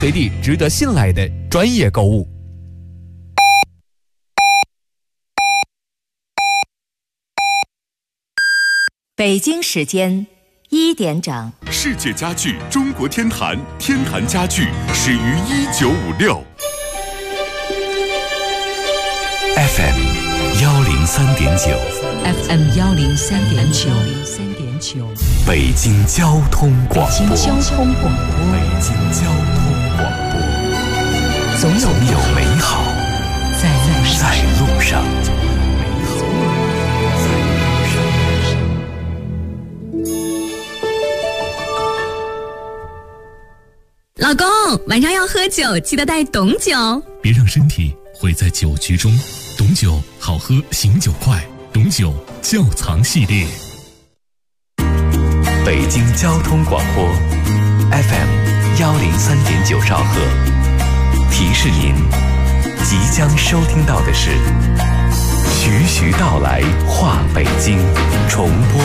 随地值得信赖的专业购物。 北京时间1点整， 世界家具中国天坛，天坛家具始于1956。 FM 103.9 FM 103.9， 北京交通广播。 北京交通广播， 北京交通广播， 总有美好在路上。 老公，晚上要喝酒，记得带董酒。 别让身体毁在酒局中，董酒好喝，醒酒快。董酒窖藏系列。 北京交通广播 FM 103.9兆赫，提示您即将收听到的是徐徐道来话北京重播。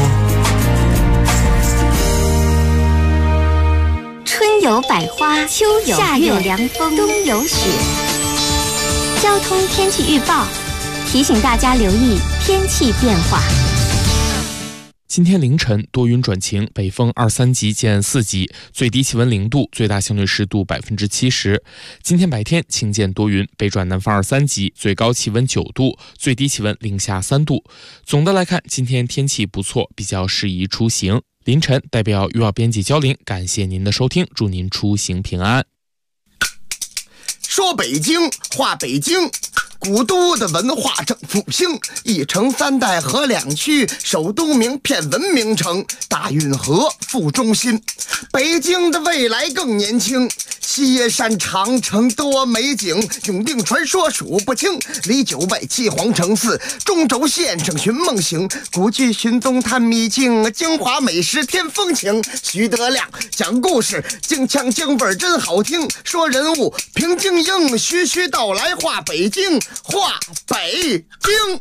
春有百花，秋有夏有凉风，冬有雪。交通天气预报提醒大家留意天气变化。 今天凌晨多云转晴，北风2-3级见4级，最低气温0度，最大相对湿度70%。今天白天晴见多云，北转南风2-3级，最高气温9度，最低气温零下3度。总的来看，今天天气不错，比较适宜出行。凌晨代表预报编辑焦玲，感谢您的收听，祝您出行平安。 说北京话北京，古都的文化正复兴，一城3代河2区，首都名片文明城，大运河副中心。北京的未来更年轻，西山长城多美景，永定传说数不清，离9外7皇城4，中轴线上寻梦行，古剧寻踪探秘境，京华美食添风情。徐德亮讲故事，京腔京味真好听，说人物平京应，徐徐道来话北京，话北京。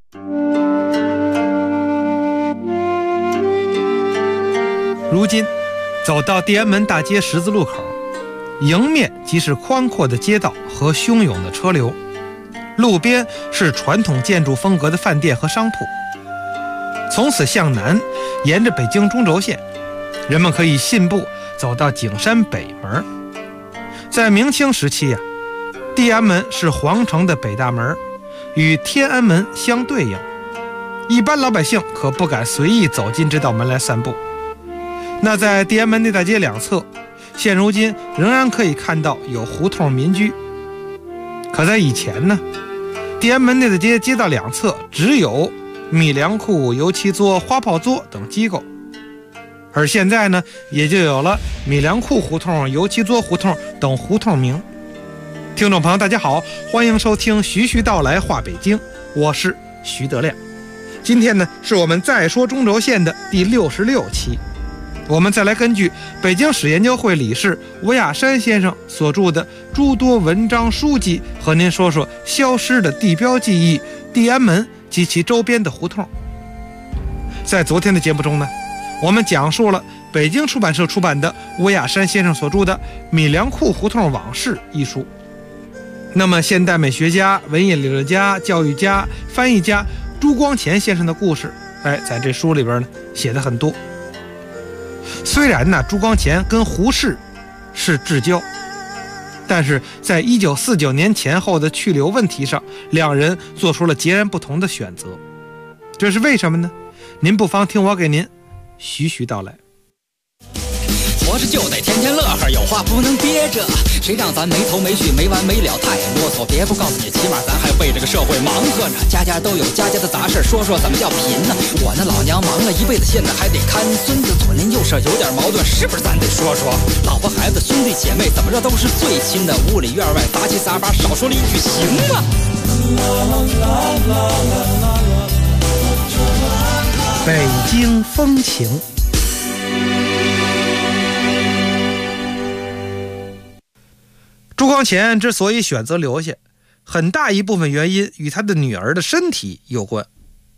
如今走到地安门大街十字路口，迎面即是宽阔的街道和汹涌的车流，路边是传统建筑风格的饭店和商铺。从此向南，沿着北京中轴线，人们可以信步走到景山北门。在明清时期地安门是皇城的北大门，与天安门相对应，一般老百姓可不敢随意走进这道门来散步。那在地安门内大街两侧，现如今仍然可以看到有胡同民居。可在以前呢，地安门内大街街道两侧只有米粮库、油漆作、花炮作等机构，而现在呢，也就有了米粮库胡同、油漆作胡同等胡同名。听众朋友大家好，欢迎收听徐徐道来话北京，我是徐德亮。今天呢，是我们再说中轴线的第66期，我们再来根据北京史研究会理事吴亚山先生所著的诸多文章书籍，和您说说消失的地标记忆地安门及其周边的胡同。在昨天的节目中呢，我们讲述了北京出版社出版的吴亚山先生所著的《米粮库胡同往事》一书。那么现代美学家、文艺理论家、教育家、翻译家朱光潜先生的故事，在这书里边呢写得很多。虽然呢，朱光潜跟胡适是至交，但是在1949年前后的去留问题上，两人做出了截然不同的选择。这是为什么呢？您不妨听我给您徐徐道来。 活着就得天天乐呵，有话不能憋着，谁让咱没头没绪没完没了，太啰嗦。别不告诉你，起码咱还为这个社会忙活着，家家都有家家的杂事，说说怎么叫贫呢？我那老娘忙了一辈子，现在还得看孙子，左邻右舍有点矛盾，是不是咱得说说？老婆孩子兄弟姐妹怎么着都是最亲的，屋里院外杂七杂八，少说了一句行吗？ 北京风情。朱光潜之所以选择留下，很大一部分原因与他的女儿的身体有关。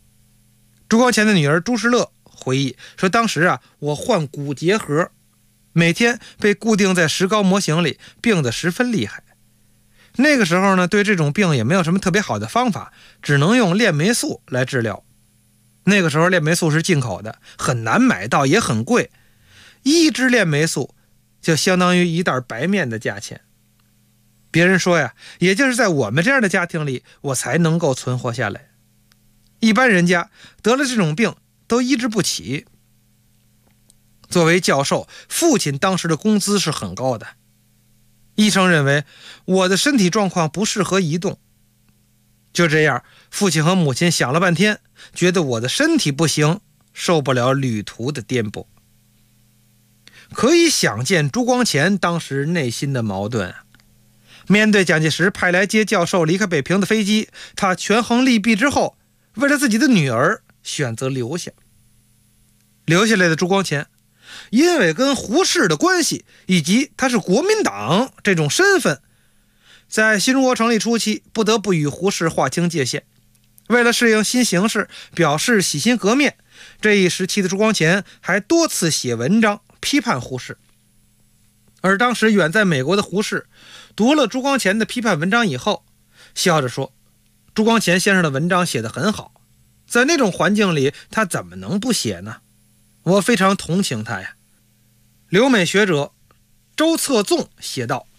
朱光潜的女儿朱时乐回忆说，当时我患骨结核， 每天被固定在石膏模型里，病得十分厉害。那个时候呢，对这种病也没有什么特别好的方法，只能用链霉素来治疗。那个时候链霉素是进口的，很难买到，也很贵，1支链霉素就相当于1袋白面的价钱。别人说呀，也就是在我们这样的家庭里，我才能够存活下来。一般人家得了这种病都医治不起。作为教授，父亲当时的工资是很高的。医生认为我的身体状况不适合移动。就这样，父亲和母亲想了半天，觉得我的身体不行，受不了旅途的颠簸。可以想见朱光潜当时内心的矛盾啊。面对蒋介石派来接教授离开北平的飞机，他权衡利弊之后，为了自己的女儿选择留下。留下来的朱光潜，因为跟胡适的关系以及他是国民党这种身份，在新中国成立初期不得不与胡适划清界限。为了适应新形势，表示洗心革面，这一时期的朱光潜还多次写文章批判胡适。而当时远在美国的胡适读了朱光潜的批判文章以后，笑着说，朱光潜先生的文章写得很好，在那种环境里他怎么能不写呢？我非常同情他呀。留美学者周策纵写道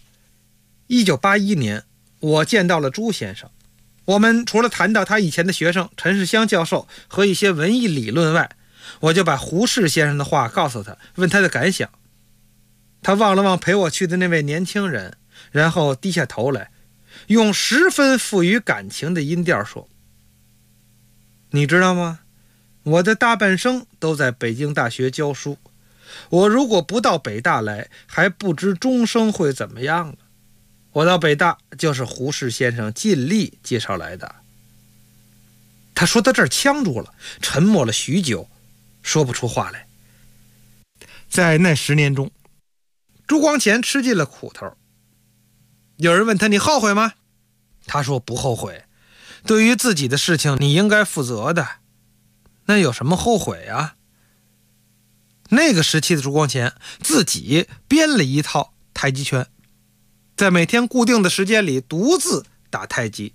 ，1981年我见到了朱先生，我们除了谈到他以前的学生陈世香教授和一些文艺理论外，我就把胡适先生的话告诉他，问他的感想。他望了望陪我去的那位年轻人，然后低下头来，用十分富于感情的音调说，你知道吗？我的大半生都在北京大学教书，我如果不到北大来，还不知终生会怎么样呢。我到北大就是胡适先生尽力介绍来的。他说到这儿呛住了，沉默了许久，说不出话来。在那10年中，朱光潜吃尽了苦头。有人问他，你后悔吗？他说不后悔，对于自己的事情你应该负责的，那有什么后悔啊？那个时期的朱光潜自己编了一套太极拳，在每天固定的时间里独自打太极。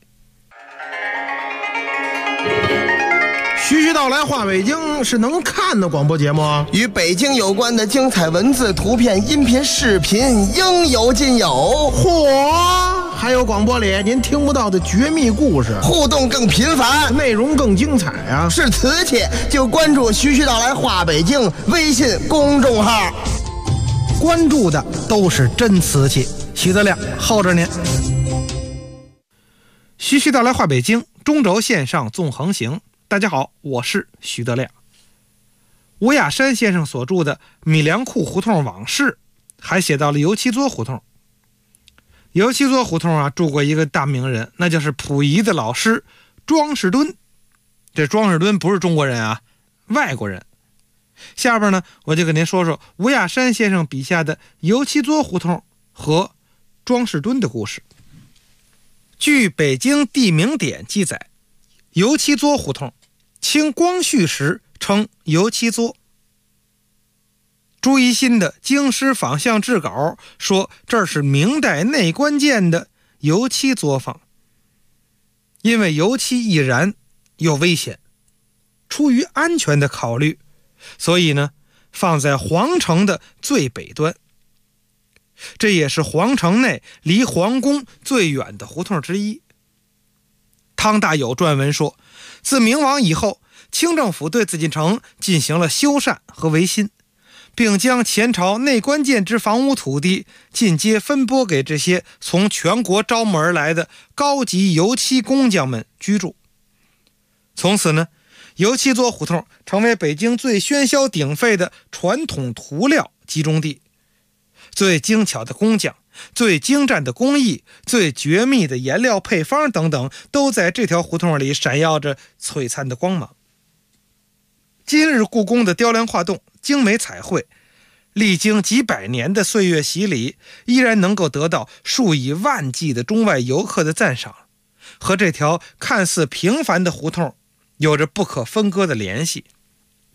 徐徐道来话北京是能看的广播节目啊， 与北京有关的精彩文字、图片、音频、视频应有尽有。 嚯，还有广播里您听不到的绝密故事， 互动更频繁， 内容更精彩啊！ 是瓷器就关注徐徐道来话北京微信公众号， 关注的都是真瓷器。徐德亮候着您。 徐徐道来话北京，中轴线上纵横行。大家好，我是徐德亮。吴亚山先生所著的《米粮库胡同往事》还写到了油漆作胡同。油漆作胡同啊，住过一个大名人，那就是溥仪的老师庄士敦。这庄士敦不是中国人啊，外国人。下边呢，我就跟您说说吴亚山先生笔下的油漆作胡同和庄士敦的故事。据北京地名典记载，油漆作胡同清光绪时称油漆作。朱一新的京师仿像志稿说，这是明代内关键的油漆作坊。因为油漆易燃又危险，出于安全的考虑，所以呢，放在皇城的最北端。这也是皇城内离皇宫最远的胡同之一。汤大有撰文说，自明亡以后，清政府对紫禁城进行了修缮和维新，并将前朝内关键之房屋土地进阶分拨给这些从全国招募而来的高级油漆工匠们居住。从此呢，油漆作胡同成为北京最喧嚣鼎沸的传统涂料集中地。最精巧的工匠、最精湛的工艺、最绝密的颜料配方等等，都在这条胡同里闪耀着璀璨的光芒。今日故宫的雕梁画栋、精美彩绘，历经几百年的岁月洗礼，依然能够得到数以万计的中外游客的赞赏，和这条看似平凡的胡同有着不可分割的联系。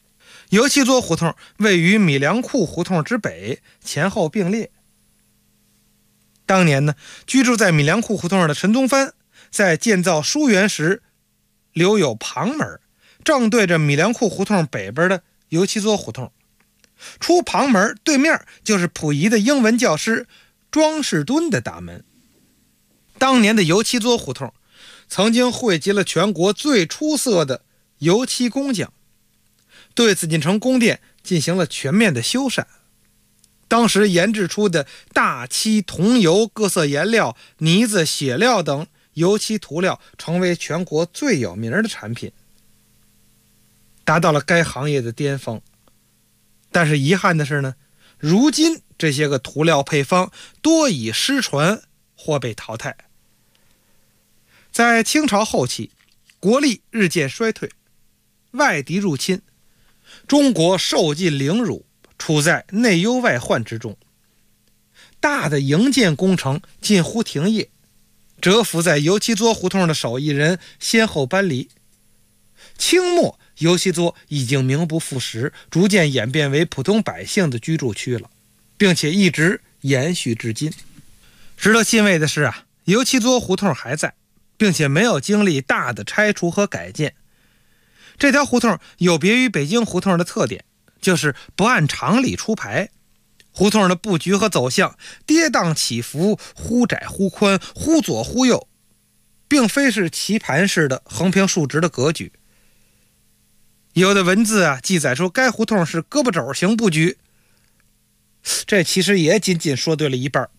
油漆垛胡同位于米粮库胡同之北，前后并列。当年呢，居住在米粮库胡同的陈宗藩在建造书园时留有旁门，正对着米粮库胡同北边的油漆垛胡同。出旁门对面就是溥仪的英文教师庄士敦的大门。当年的油漆垛胡同曾经汇集了全国最出色的油漆工匠，对紫禁城宫殿进行了全面的修缮。当时研制出的大漆、桐油、各色颜料、泥子、血料等油漆涂料成为全国最有名的产品，达到了该行业的巅峰。但是遗憾的是呢，如今这些个涂料配方多已失传或被淘汰。在清朝后期，国力日渐衰退，外敌入侵，中国受尽凌辱，处在内忧外患之中。大的营建工程近乎停业，蛰伏在油漆垛胡同的手艺人先后搬离。清末油漆垛已经名不副实，逐渐演变为普通百姓的居住区了，并且一直延续至今。值得欣慰的是啊，油漆垛胡同还在，并且没有经历大的拆除和改建。这条胡同有别于北京胡同的特点，就是不按常理出牌。胡同的布局和走向跌宕起伏，忽窄忽宽，忽左忽右，并非是棋盘式的横平竖直的格局。有的文字啊记载出该胡同是胳膊肘型布局，这其实也仅仅说对了一半。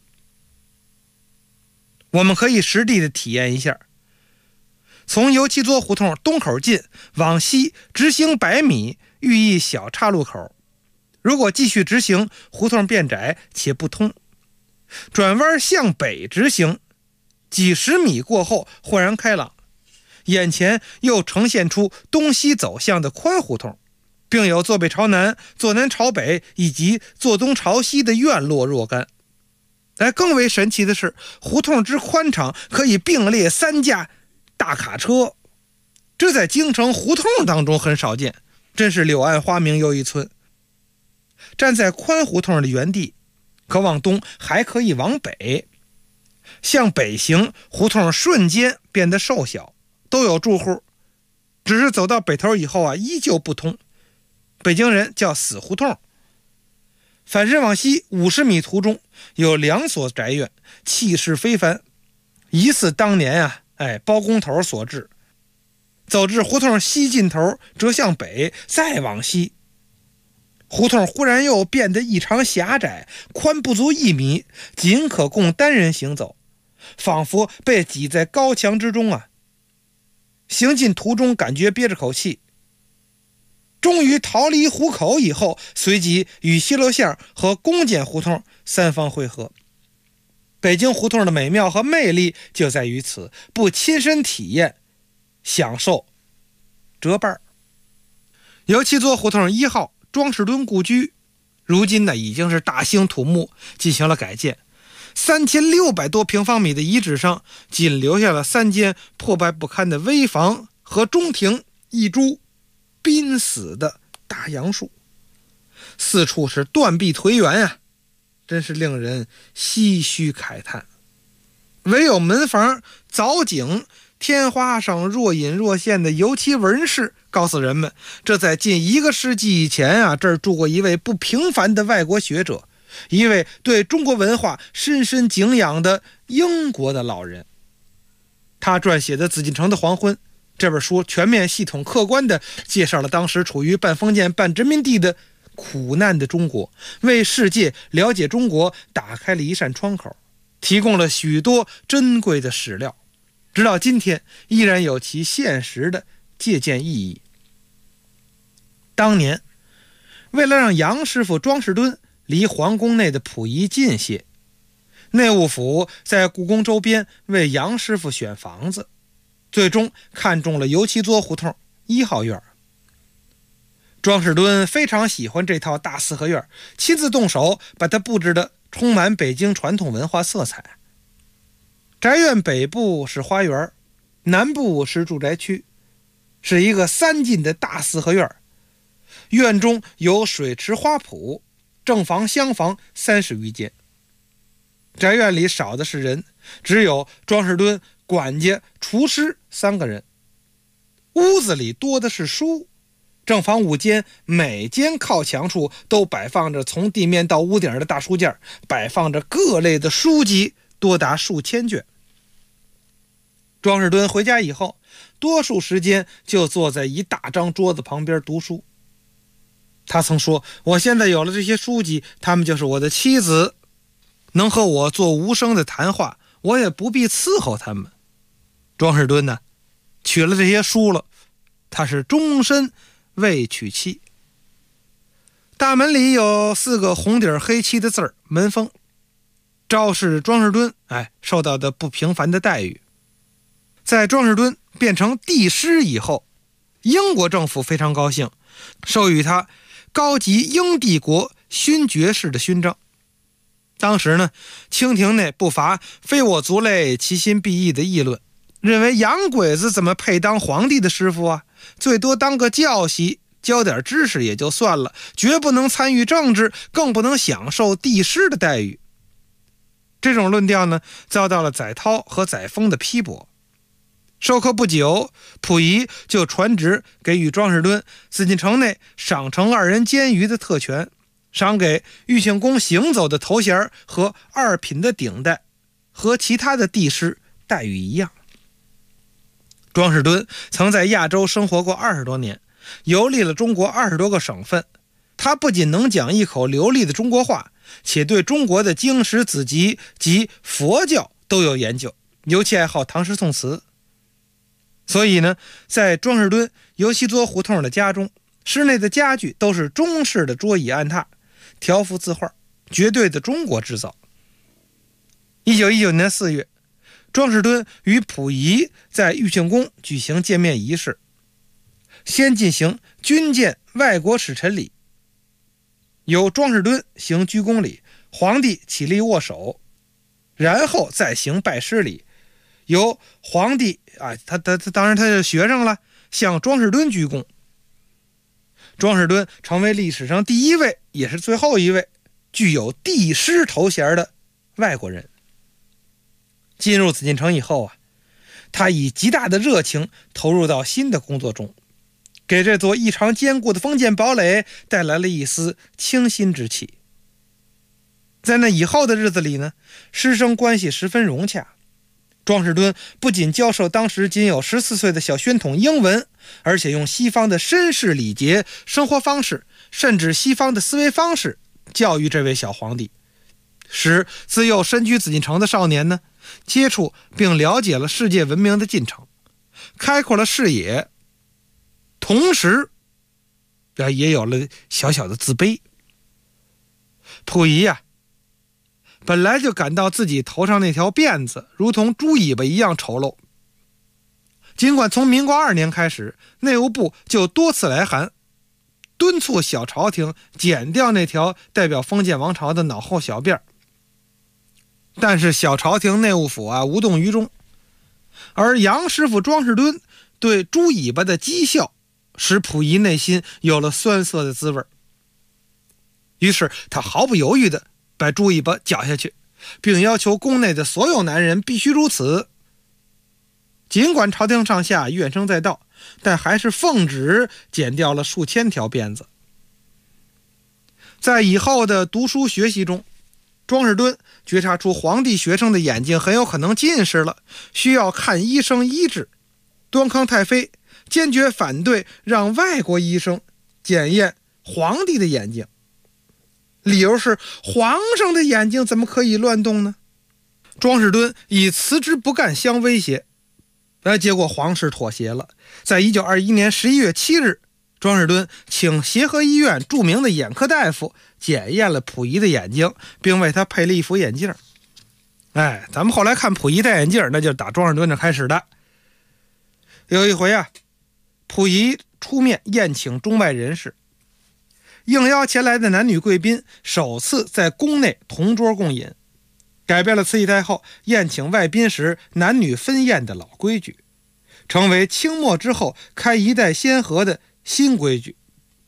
我们可以实地的体验一下。从油漆垛胡同东口进，往西直行100米，寓一小岔路口。如果继续直行，胡同变窄且不通。转弯向北直行，几十米过后豁然开朗，眼前又呈现出东西走向的宽胡同，并有坐北朝南、坐南朝北以及坐东朝西的院落若干。更为神奇的是，胡同之宽敞可以并列3架大卡车，这在京城胡同当中很少见，真是柳暗花明又一村。站在宽胡同的原地，可往东还可以往北。向北行，胡同瞬间变得瘦小，都有住户，只是走到北头以后啊，依旧不通。北京人叫死胡同。反身往西50米途中有2所宅院，气势非凡，疑似当年啊包工头所制。走至胡同西尽头，折向北，再往西，胡同忽然又变得异常狭窄，宽不足1米，仅可供单人行走，仿佛被挤在高墙之中啊。行进途中感觉憋着口气，终于逃离虎口以后，随即与西楼巷和公检胡同3方汇合。北京胡同的美妙和魅力就在于此，不亲身体验享受折半。油漆垛胡同1号庄士敦故居，如今呢已经是大兴土木，进行了改建。3600多平方米的遗址上，仅留下了3间破败不堪的危房和中庭一株濒死的大杨树，四处是断壁颓垣啊，真是令人唏嘘慨叹。唯有门房藻井天花上若隐若现的油漆纹饰告诉人们，这在近1个世纪以前啊，这儿住过一位不平凡的外国学者，一位对中国文化深深敬仰的英国的老人。他撰写的《紫禁城的黄昏》这本书全面系统客观地介绍了当时处于半封建半殖民地的苦难的中国，为世界了解中国打开了一扇窗口，提供了许多珍贵的史料，直到今天依然有其现实的借鉴意义。当年为了让杨师傅庄士敦离皇宫内的溥仪近些，内务府在故宫周边为杨师傅选房子，最终看中了油漆垛胡同1号院。庄士敦非常喜欢这套大4合院，亲自动手把它布置得充满北京传统文化色彩。宅院北部是花园，南部是住宅区，是一个3进的大4合院。 院中有水池花圃，正房厢房30余间。宅院里少的是人，只有庄士敦、管家、厨师3个人。屋子里多的是书，正房5间，每间靠墙处都摆放着从地面到屋顶的大书架，摆放着各类的书籍，多达数千卷。庄士敦回家以后，多数时间就坐在一大张桌子旁边读书。他曾说，我现在有了这些书籍，他们就是我的妻子，能和我做无声的谈话，我也不必伺候他们。庄士敦呢，娶了这些书了，他是终身未娶妻。大门里有4个红底黑漆的字儿，门封，昭示庄士敦受到的不平凡的待遇。在庄士敦变成帝师以后，英国政府非常高兴，授予他高级英帝国勋爵士的勋章。当时呢，清廷内不乏非我族类，其心必异的议论，认为洋鬼子怎么配当皇帝的师傅啊？最多当个教习，教点知识也就算了，绝不能参与政治，更不能享受帝师的待遇。这种论调呢，遭到了载涛和载沣的批驳。授课不久，溥仪就传旨给予庄士敦紫禁城内赏惩2人监狱的特权，赏给玉庆宫行走的头衔和2品的顶戴，和其他的帝师待遇一样。庄士敦曾在亚洲生活过20多年，游历了中国20多个省份。他不仅能讲一口流利的中国话，且对中国的经史子集及佛教都有研究，尤其爱好唐诗宋词。所以呢，在庄士敦尤其多胡同的家中，室内的家具都是中式的桌椅案榻，条幅字画，绝对的中国制造。1919年4月，庄士敦与溥仪在玉庆宫举行见面仪式，先进行军见外国使臣礼，由庄士敦行鞠躬礼，皇帝起立握手，然后再行拜师礼，由皇帝他当然他是学生了，向庄士敦鞠躬。庄士敦成为历史上第一位也是最后一位具有帝师头衔的外国人。进入紫禁城以后他以极大的热情投入到新的工作中，给这座异常坚固的封建堡垒带来了一丝清新之气。在那以后的日子里呢，师生关系十分融洽。庄士敦不仅教授当时仅有14岁的小宣统英文，而且用西方的绅士礼节、生活方式，甚至西方的思维方式教育这位小皇帝，使自幼身居紫禁城的少年呢，接触并了解了世界文明的进程，开阔了视野，同时也有了小小的自卑。溥仪本来就感到自己头上那条辫子如同猪尾巴一样丑陋，尽管从民国2年开始，内务部就多次来函敦促小朝廷剪掉那条代表封建王朝的脑后小辫，但是小朝廷内务府无动于衷。而杨师傅庄士敦对猪尾巴的讥笑，使溥仪内心有了酸涩的滋味，于是他毫不犹豫地把猪尾巴绞下去，并要求宫内的所有男人必须如此。尽管朝廷上下怨声载道，但还是奉旨剪掉了数千条辫子。在以后的读书学习中，庄士敦觉察出皇帝学生的眼睛很有可能近视了，需要看医生医治。端康太妃坚决反对让外国医生检验皇帝的眼睛，理由是皇上的眼睛怎么可以乱动呢？庄士敦以辞职不干相威胁，结果皇室妥协了。在1921年11月7日，庄士敦请协和医院著名的眼科大夫检验了溥仪的眼睛，并为他配了一副眼镜。咱们后来看溥仪戴眼镜，那就是打庄士敦这开始的。有一回溥仪出面宴请中外人士，应邀前来的男女贵宾首次在宫内同桌共饮，改变了慈禧太后宴请外宾时男女分宴的老规矩，成为清末之后开一代先河的新规矩。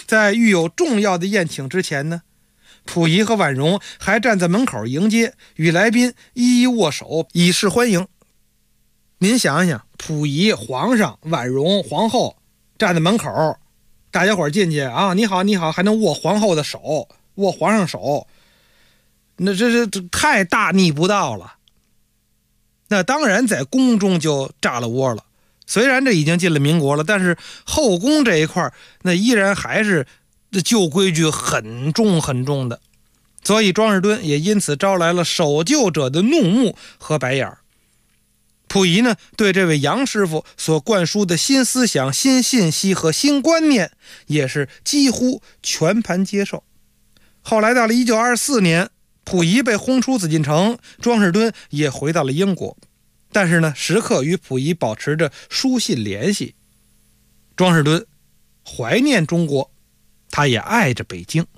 在遇有重要的宴请之前呢，溥仪和婉容还站在门口迎接，与来宾一一握手，以示欢迎。您想想，溥仪、皇上、婉容、皇后站在门口，大家伙进去啊，你好你好，还能握皇后的手，握皇上手，那这太大逆不道了。那当然在宫中就炸了窝了。虽然这已经进了民国了，但是后宫这一块那依然还是旧规矩很重很重的，所以庄士敦也因此招来了守旧者的怒目和白眼。溥仪呢，对这位杨师傅所灌输的新思想、新信息和新观念也是几乎全盘接受。后来到了1924年，溥仪被轰出紫禁城，庄士敦也回到了英国，但是呢，时刻与溥仪保持着书信联系。庄士敦怀念中国，他也爱着北京。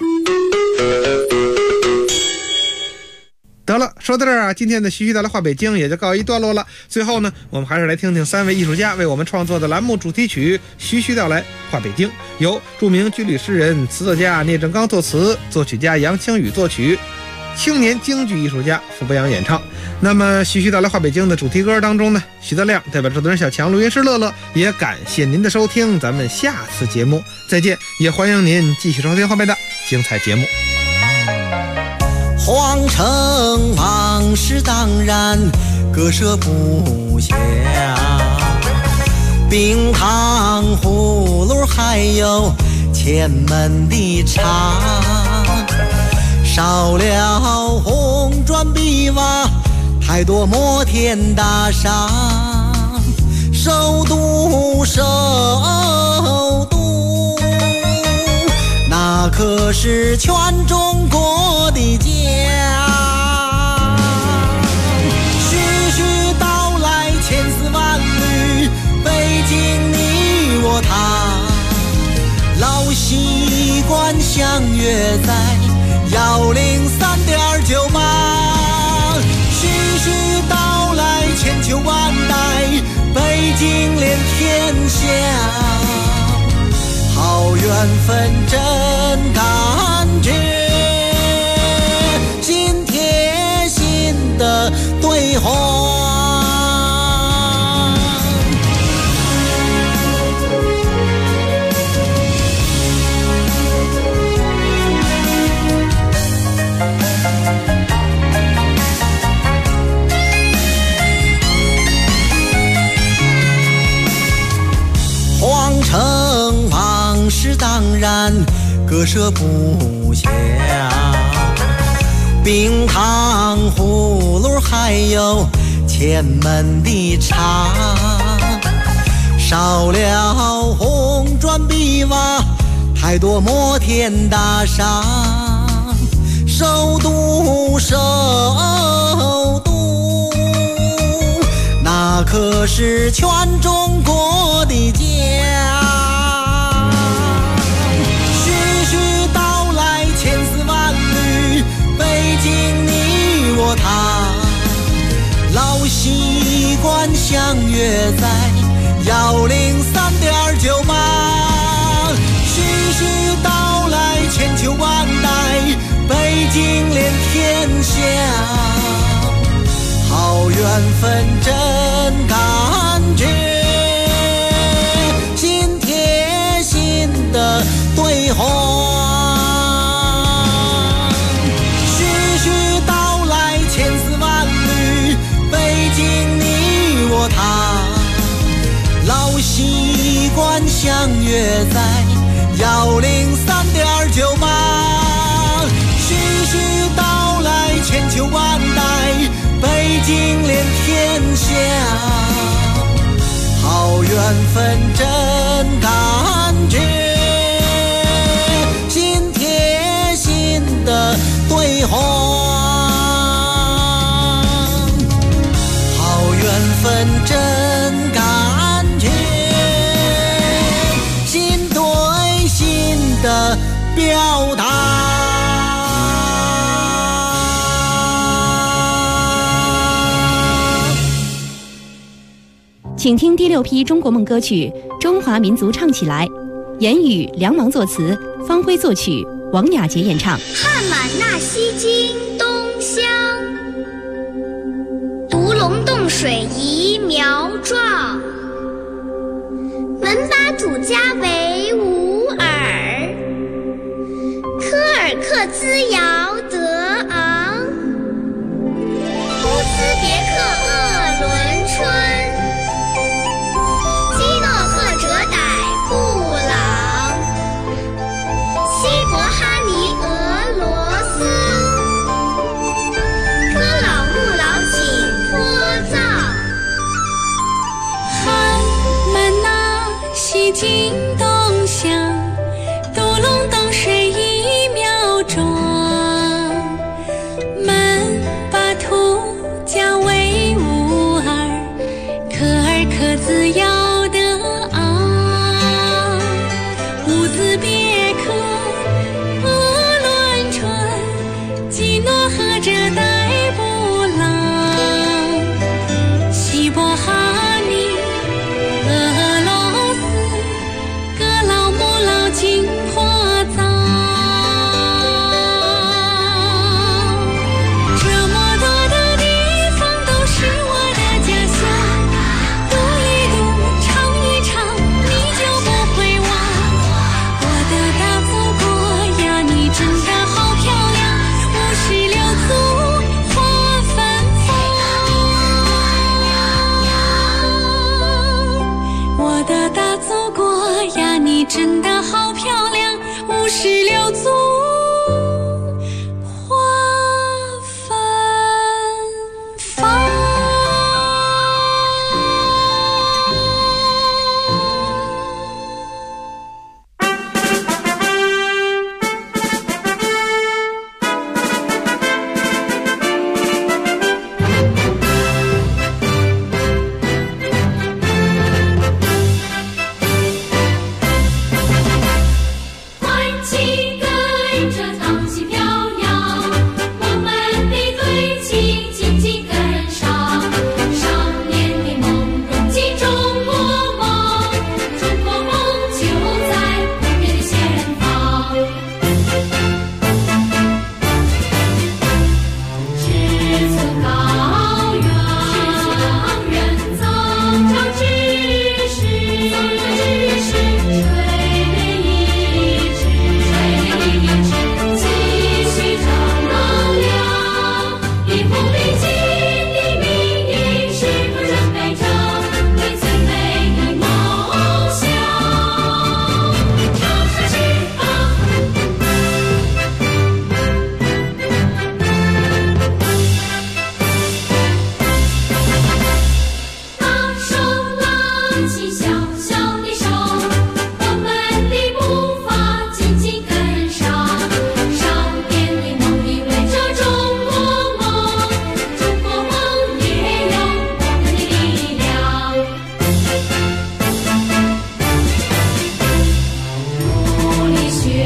得了，说到这儿啊，今天的徐徐道来话北京也就告一段落了。最后呢，我们还是来听听3位艺术家为我们创作的栏目主题曲《徐徐道来话北京》，由著名军旅诗人、词作家聂政刚作词，作曲家杨清宇作曲，青年京剧艺术家傅博洋演唱。那么徐徐道来话北京的主题歌当中呢，徐德亮代表制作人小强、录音师乐乐，也感谢您的收听，咱们下次节目再见，也欢迎您继续收听后面的精彩节目。 皇城往事当然割舍不下，冰糖葫芦还有前门的茶，少了红砖碧瓦，太多摩天大厦，首都那可是全中国的家。徐徐道来千丝万缕，北京你我他，老习惯相约在103.98。徐徐道来千秋万代，北京连天下。好缘分真感觉，心贴心的对话。皇城往事当然割舍不下，冰糖葫芦还有前门的茶，少了红砖碧瓦，太多摩天大厦，首都那可是全中国的家。徐徐道来千丝万缕，北京你我他，老习惯相约在103.98。徐徐道来千秋万代，北京连天下。好缘分真感觉，心贴心的对话。徐徐道来千丝万缕，北京你我他，老习惯相约在103.98。徐徐道来千秋万代，北京连天下。好缘分真感觉，心贴心的对话。好缘分真感觉，心对心的表达。 请听第6批中国梦歌曲《中华民族唱起来》， 言语梁芒作词，方辉作曲，王雅洁演唱。 汉满纳西经东乡，独龙洞水移苗壮。门巴土家为吾耳，科尔克兹尧德昂。乌兹别克鄂伦春，基诺赫哲傣布朗。西伯哈尼俄罗斯，科老木老景颇藏。 汉满纳西经东乡，独龙洞水移苗壮。门巴土家为吾耳，科尔克兹尧德昂。乌兹别克鄂伦春，基诺赫哲傣布朗。西伯哈尼俄罗斯，格老木老景颇藏。这么多的地方都是我的家乡，读一读，唱一唱，你就不会忘。我的大祖国呀，你真的好漂亮，56族花芬芳。我的大祖国呀，你真的好漂亮，56族花芬芳。 欢庆跟着荡起飘扬，我们的队旗紧紧跟上，少年的梦融进中国梦，中国梦就在不变的前方。志存高远，增长知识，锤炼意志，继续正能量。一红领巾的命运是否准备着你最美的梦想？长上翅膀，大手拉起小小的手，我们的步伐紧紧跟上，少年的梦里围着中国梦，中国梦也有我们的力量。努力学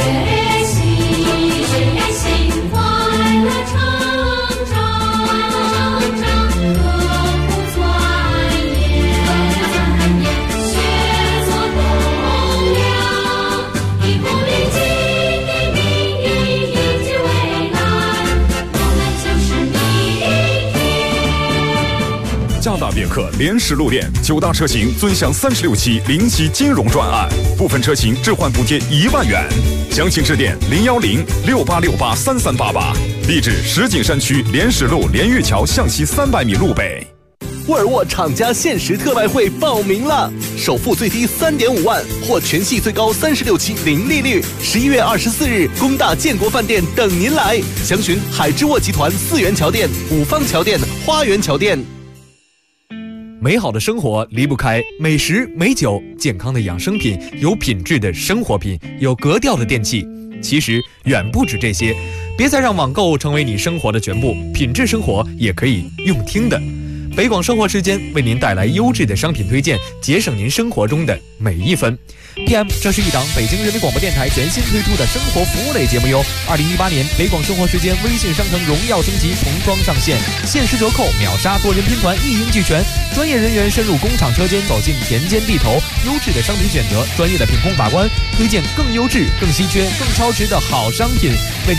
习，快乐成长，刻苦钻研，学做栋梁。一红领巾的命运迎接未来，我们就是明天。 加大别克联实路店9大车型尊享36期零息金融专案，部分车型置换补贴1万元。详情致电01068683388，地址石景山区联实路连玉桥向西300米路北。 沃尔沃厂家限时特卖会报名了，首付最低3.5万，或全系最高36期零利率。11月24日，工大建国饭店等您来。详询海之沃集团4元桥店、五方桥店、花园桥店。 美好的生活离不开美食美酒，健康的养生品，有品质的生活品，有格调的电器。其实远不止这些，别再让网购成为你生活的全部，品质生活也可以用听的。北广生活时间为您带来优质的商品推荐，节省您生活中的每一分。 PM， 这是一档北京人民广播电台全新推出的生活服务类节目哟。2018年北广生活时间微信商城荣耀升级，重装上线，限时折扣，秒杀多人拼团，一应俱全。专业人员深入工厂车间，走进田间地头，优质的商品选择，专业的品控把关，推荐更优质、更稀缺、更超值的好商品，为你